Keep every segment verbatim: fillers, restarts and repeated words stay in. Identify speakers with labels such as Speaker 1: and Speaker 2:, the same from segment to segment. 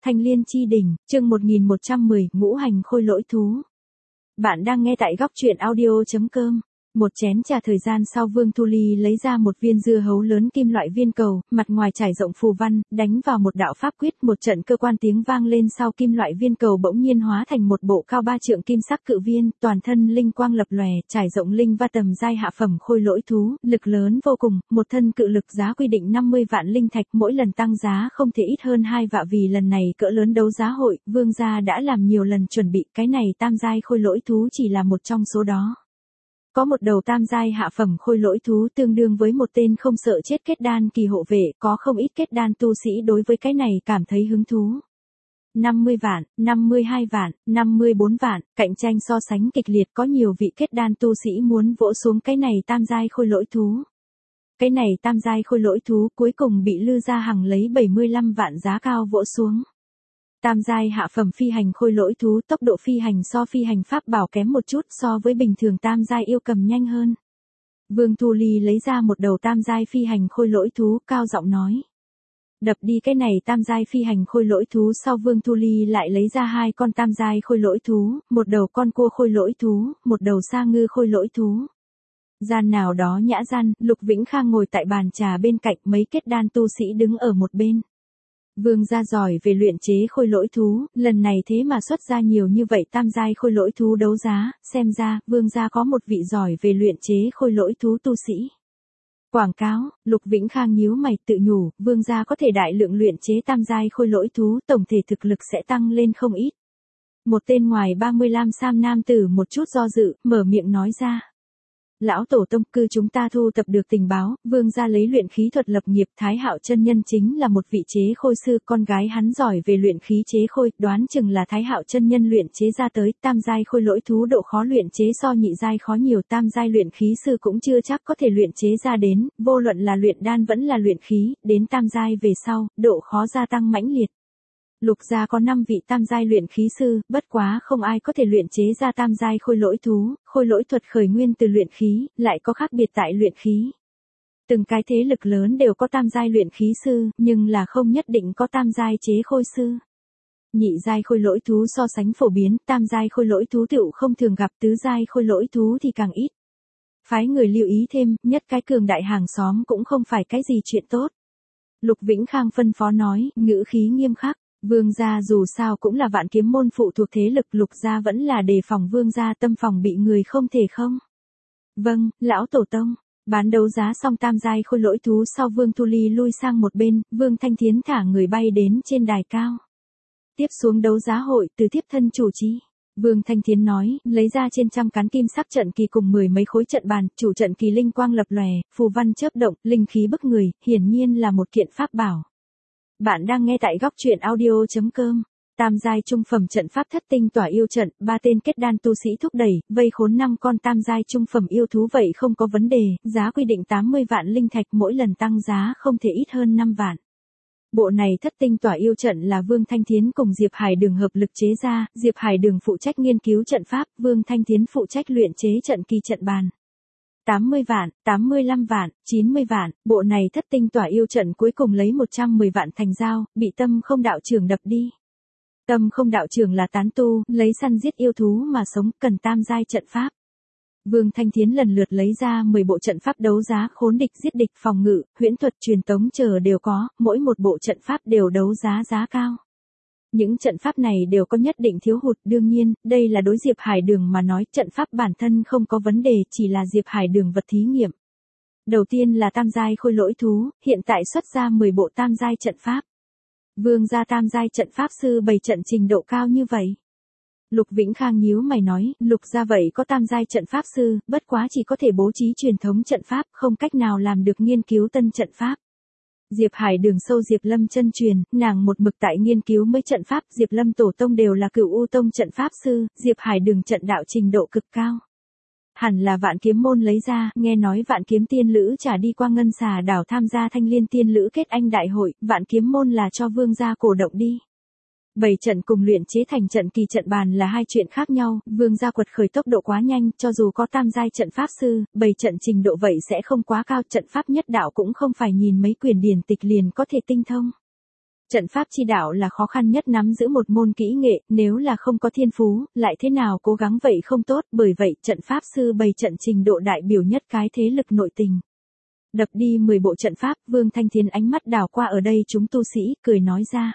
Speaker 1: Thanh Liên Chi Đỉnh, chương một nghìn một trăm mười, ngũ hành khôi lỗi thú. Bạn đang nghe tại góc truyện audio chấm com. Một chén trà thời gian sau, Vương Thu Ly lấy ra một viên dưa hấu lớn kim loại viên cầu, mặt ngoài trải rộng phù văn, đánh vào một đạo pháp quyết, một trận cơ quan tiếng vang lên, sau kim loại viên cầu bỗng nhiên hóa thành một bộ cao ba trượng kim sắc cự viên, toàn thân linh quang lập lòe, trải rộng linh va tầm giai hạ phẩm khôi lỗi thú, lực lớn vô cùng, một thân cự lực giá quy định năm mươi vạn linh thạch, mỗi lần tăng giá không thể ít hơn hai vạn, vì lần này cỡ lớn đấu giá hội, Vương gia đã làm nhiều lần chuẩn bị, cái này tam giai khôi lỗi thú chỉ là một trong số đó. Có một đầu tam giai hạ phẩm khôi lỗi thú tương đương với một tên không sợ chết kết đan kỳ hộ vệ, có không ít kết đan tu sĩ đối với cái này cảm thấy hứng thú. năm mươi vạn, năm mươi hai vạn, năm mươi bốn vạn, cạnh tranh so sánh kịch liệt, có nhiều vị kết đan tu sĩ muốn vỗ xuống cái này tam giai khôi lỗi thú. Cái này tam giai khôi lỗi thú cuối cùng bị Lư Gia Hằng lấy bảy mươi lăm vạn giá cao vỗ xuống. Tam giai hạ phẩm phi hành khôi lỗi thú, tốc độ phi hành so phi hành pháp bảo kém một chút, so với bình thường tam giai yêu cầm nhanh hơn. Vương Thu Ly lấy ra một đầu tam giai phi hành khôi lỗi thú, cao giọng nói. Đập đi cái này tam giai phi hành khôi lỗi thú, sau Vương Thu Ly lại lấy ra hai con tam giai khôi lỗi thú, một đầu con cua khôi lỗi thú, một đầu sa ngư khôi lỗi thú. Gian nào đó nhã gian, Lục Vĩnh Khang ngồi tại bàn trà bên cạnh, mấy kết đan tu sĩ đứng ở một bên. Vương gia giỏi về luyện chế khôi lỗi thú, lần này thế mà xuất ra nhiều như vậy tam giai khôi lỗi thú đấu giá, xem ra, vương gia có một vị giỏi về luyện chế khôi lỗi thú tu sĩ. Quảng cáo, Lục Vĩnh Khang nhíu mày tự nhủ, vương gia có thể đại lượng luyện chế tam giai khôi lỗi thú, tổng thể thực lực sẽ tăng lên không ít. Một tên ngoài ba mươi lăm sam nam tử một chút do dự, mở miệng nói ra. Lão tổ tông, cư chúng ta thu tập được tình báo, vương gia lấy luyện khí thuật lập nghiệp, Thái Hạo chân nhân chính là một vị chế khôi sư, con gái hắn giỏi về luyện khí chế khôi, đoán chừng là Thái Hạo chân nhân luyện chế ra tới, tam giai khôi lỗi thú độ khó luyện chế so nhị giai khó nhiều, tam giai luyện khí sư cũng chưa chắc có thể luyện chế ra đến, vô luận là luyện đan vẫn là luyện khí, đến tam giai về sau, độ khó gia tăng mãnh liệt. Lục gia có năm vị tam giai luyện khí sư, bất quá không ai có thể luyện chế ra tam giai khôi lỗi thú, khôi lỗi thuật khởi nguyên từ luyện khí, lại có khác biệt tại luyện khí. Từng cái thế lực lớn đều có tam giai luyện khí sư, nhưng là không nhất định có tam giai chế khôi sư. Nhị giai khôi lỗi thú so sánh phổ biến, tam giai khôi lỗi thú tựu không thường gặp, tứ giai khôi lỗi thú thì càng ít. Phái người lưu ý thêm, nhất cái cường đại hàng xóm cũng không phải cái gì chuyện tốt. Lục Vĩnh Khang phân phó nói, ngữ khí nghiêm khắc. Vương gia dù sao cũng là Vạn Kiếm môn phụ thuộc thế lực, Lục gia vẫn là đề phòng vương gia tâm phòng bị người không thể không. Vâng, lão tổ tông. Bán đấu giá xong tam giai khôi lỗi thú sau, Vương Thu Ly lui sang một bên, Vương Thanh Thiến thả người bay đến trên đài cao. Tiếp xuống đấu giá hội, từ tiếp thân chủ trì. Vương Thanh Thiến nói, lấy ra trên trăm cán kim sắc trận kỳ cùng mười mấy khối trận bàn, chủ trận kỳ linh quang lập lòe, phù văn chớp động, linh khí bức người, hiển nhiên là một kiện pháp bảo. Bạn đang nghe tại góc truyện audio chấm com. Tam giai trung phẩm trận pháp thất tinh tỏa yêu trận, ba tên kết đan tu sĩ thúc đẩy, vây khốn năm con tam giai trung phẩm yêu thú, vậy không có vấn đề, giá quy định tám mươi vạn linh thạch, mỗi lần tăng giá không thể ít hơn năm vạn. Bộ này thất tinh tỏa yêu trận là Vương Thanh Thiến cùng Diệp Hải Đường hợp lực chế ra, Diệp Hải Đường phụ trách nghiên cứu trận pháp, Vương Thanh Thiến phụ trách luyện chế trận kỳ trận bàn. tám mươi vạn, tám mươi lăm vạn, chín mươi vạn, bộ này thất tinh tỏa yêu trận cuối cùng lấy một trăm mười vạn thành giao, bị Tâm Không đạo trưởng đập đi. Tâm Không đạo trưởng là tán tu, lấy săn giết yêu thú mà sống, cần tam giai trận pháp. Vương Thanh Thiến lần lượt lấy ra mười bộ trận pháp đấu giá, khốn địch, giết địch, phòng ngự, huyễn thuật, truyền tống chờ đều có, mỗi một bộ trận pháp đều đấu giá giá cao. Những trận pháp này đều có nhất định thiếu hụt, đương nhiên, đây là đối Diệp Hải Đường mà nói, trận pháp bản thân không có vấn đề, chỉ là Diệp Hải Đường vật thí nghiệm. Đầu tiên là tam giai khôi lỗi thú, hiện tại xuất ra mười bộ tam giai trận pháp. Vương gia tam giai trận pháp sư bày trận trình độ cao như vậy. Lục Vĩnh Khang nhíu mày nói, Lục gia vậy có tam giai trận pháp sư, bất quá chỉ có thể bố trí truyền thống trận pháp, không cách nào làm được nghiên cứu tân trận pháp. Diệp Hải Đường sâu Diệp Lâm chân truyền, nàng một mực tại nghiên cứu mấy trận pháp, Diệp Lâm tổ tông đều là Cửu U tông trận pháp sư, Diệp Hải Đường trận đạo trình độ cực cao. Hẳn là Vạn Kiếm môn lấy ra, nghe nói Vạn Kiếm tiên lữ trả đi qua Ngân Xà đảo tham gia Thanh Liên tiên lữ kết anh đại hội, Vạn Kiếm môn là cho vương gia cổ động đi. Bảy trận cùng luyện chế thành trận kỳ trận bàn là hai chuyện khác nhau, vương gia quật khởi tốc độ quá nhanh, cho dù có tam giai trận pháp sư, bảy trận trình độ vậy sẽ không quá cao, trận pháp nhất đạo cũng không phải nhìn mấy quyển điển tịch liền có thể tinh thông. Trận pháp chi đạo là khó khăn nhất nắm giữ một môn kỹ nghệ, nếu là không có thiên phú, lại thế nào cố gắng vậy không tốt, bởi vậy trận pháp sư bày trận trình độ đại biểu nhất cái thế lực nội tình. Đập đi mười bộ trận pháp, Vương Thanh Thiến ánh mắt đảo qua ở đây chúng tu sĩ, cười nói ra.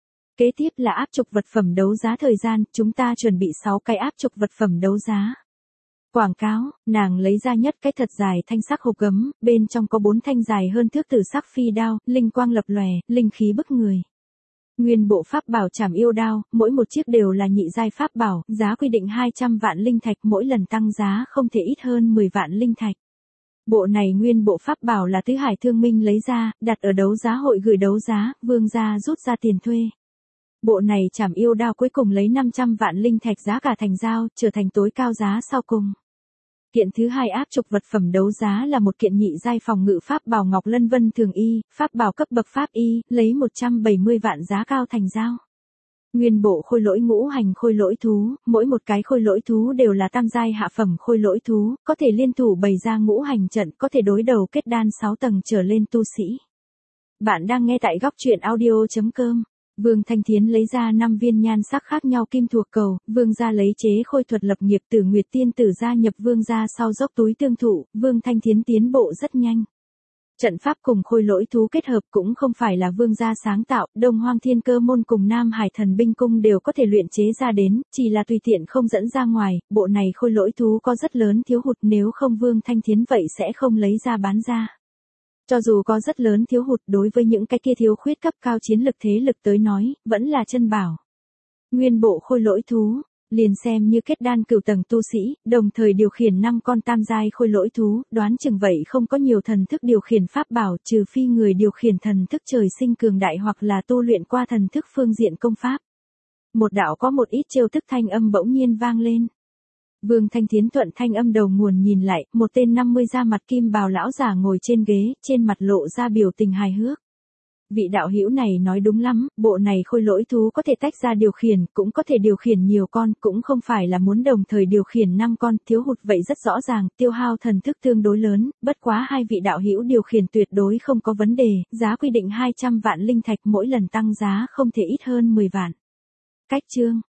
Speaker 1: Kế tiếp là áp trục vật phẩm đấu giá thời gian, chúng ta chuẩn bị sáu cái áp trục vật phẩm đấu giá. Quảng cáo, nàng lấy ra nhất cái thật dài thanh sắc hộp gấm, bên trong có bốn thanh dài hơn thước tử sắc phi đao, linh quang lập lòe, linh khí bức người. Nguyên bộ pháp bảo trảm yêu đao, mỗi một chiếc đều là nhị giai pháp bảo, giá quy định hai trăm vạn linh thạch, mỗi lần tăng giá không thể ít hơn mười vạn linh thạch. Bộ này nguyên bộ pháp bảo là Tứ Hải Thương Minh lấy ra, đặt ở đấu giá hội gửi đấu giá, vương gia rút ra tiền thuê. Bộ này trảm yêu đao cuối cùng lấy năm trăm vạn linh thạch giá cả thành giao, trở thành tối cao giá sau cùng. Kiện thứ hai áp trục vật phẩm đấu giá là một kiện nhị giai phòng ngự pháp bảo Ngọc Lân Vân Thường Y, pháp bảo cấp bậc pháp y, lấy một trăm bảy mươi vạn giá cao thành giao. Nguyên bộ khôi lỗi ngũ hành khôi lỗi thú, mỗi một cái khôi lỗi thú đều là tam giai hạ phẩm khôi lỗi thú, có thể liên thủ bày ra ngũ hành trận, có thể đối đầu kết đan sáu tầng trở lên tu sĩ. Bạn đang nghe tại góc truyện audio chấm com. Vương Thanh Thiến lấy ra năm viên nhan sắc khác nhau kim thuộc cầu, vương gia lấy chế khôi thuật lập nghiệp Tử Nguyệt tiên tử gia nhập vương gia sau dốc túi tương thụ, Vương Thanh Thiến tiến bộ rất nhanh. Trận pháp cùng khôi lỗi thú kết hợp cũng không phải là vương gia sáng tạo, Đông Hoang Thiên Cơ môn cùng Nam Hải Thần binh cung đều có thể luyện chế ra đến, chỉ là tùy tiện không dẫn ra ngoài, bộ này khôi lỗi thú có rất lớn thiếu hụt, nếu không Vương Thanh Thiến vậy sẽ không lấy ra bán ra. Cho dù có rất lớn thiếu hụt, đối với những cái kia thiếu khuyết cấp cao chiến lực thế lực tới nói, vẫn là chân bảo. Nguyên bộ khôi lỗi thú, liền xem như kết đan cửu tầng tu sĩ, đồng thời điều khiển năm con tam giai khôi lỗi thú, đoán chừng vậy không có nhiều thần thức điều khiển pháp bảo, trừ phi người điều khiển thần thức trời sinh cường đại hoặc là tu luyện qua thần thức phương diện công pháp. Một đạo có một ít trêu tức thanh âm bỗng nhiên vang lên. Vương Thanh Thiến thuận thanh âm đầu nguồn nhìn lại, một tên năm mươi da mặt kim bào lão già ngồi trên ghế, trên mặt lộ ra biểu tình hài hước. Vị đạo hữu này nói đúng lắm, bộ này khôi lỗi thú có thể tách ra điều khiển, cũng có thể điều khiển nhiều con, cũng không phải là muốn đồng thời điều khiển năm con, thiếu hụt vậy rất rõ ràng, tiêu hao thần thức tương đối lớn, bất quá hai vị đạo hữu điều khiển tuyệt đối không có vấn đề, giá quy định hai trăm vạn linh thạch, mỗi lần tăng giá không thể ít hơn mười vạn. Cách chương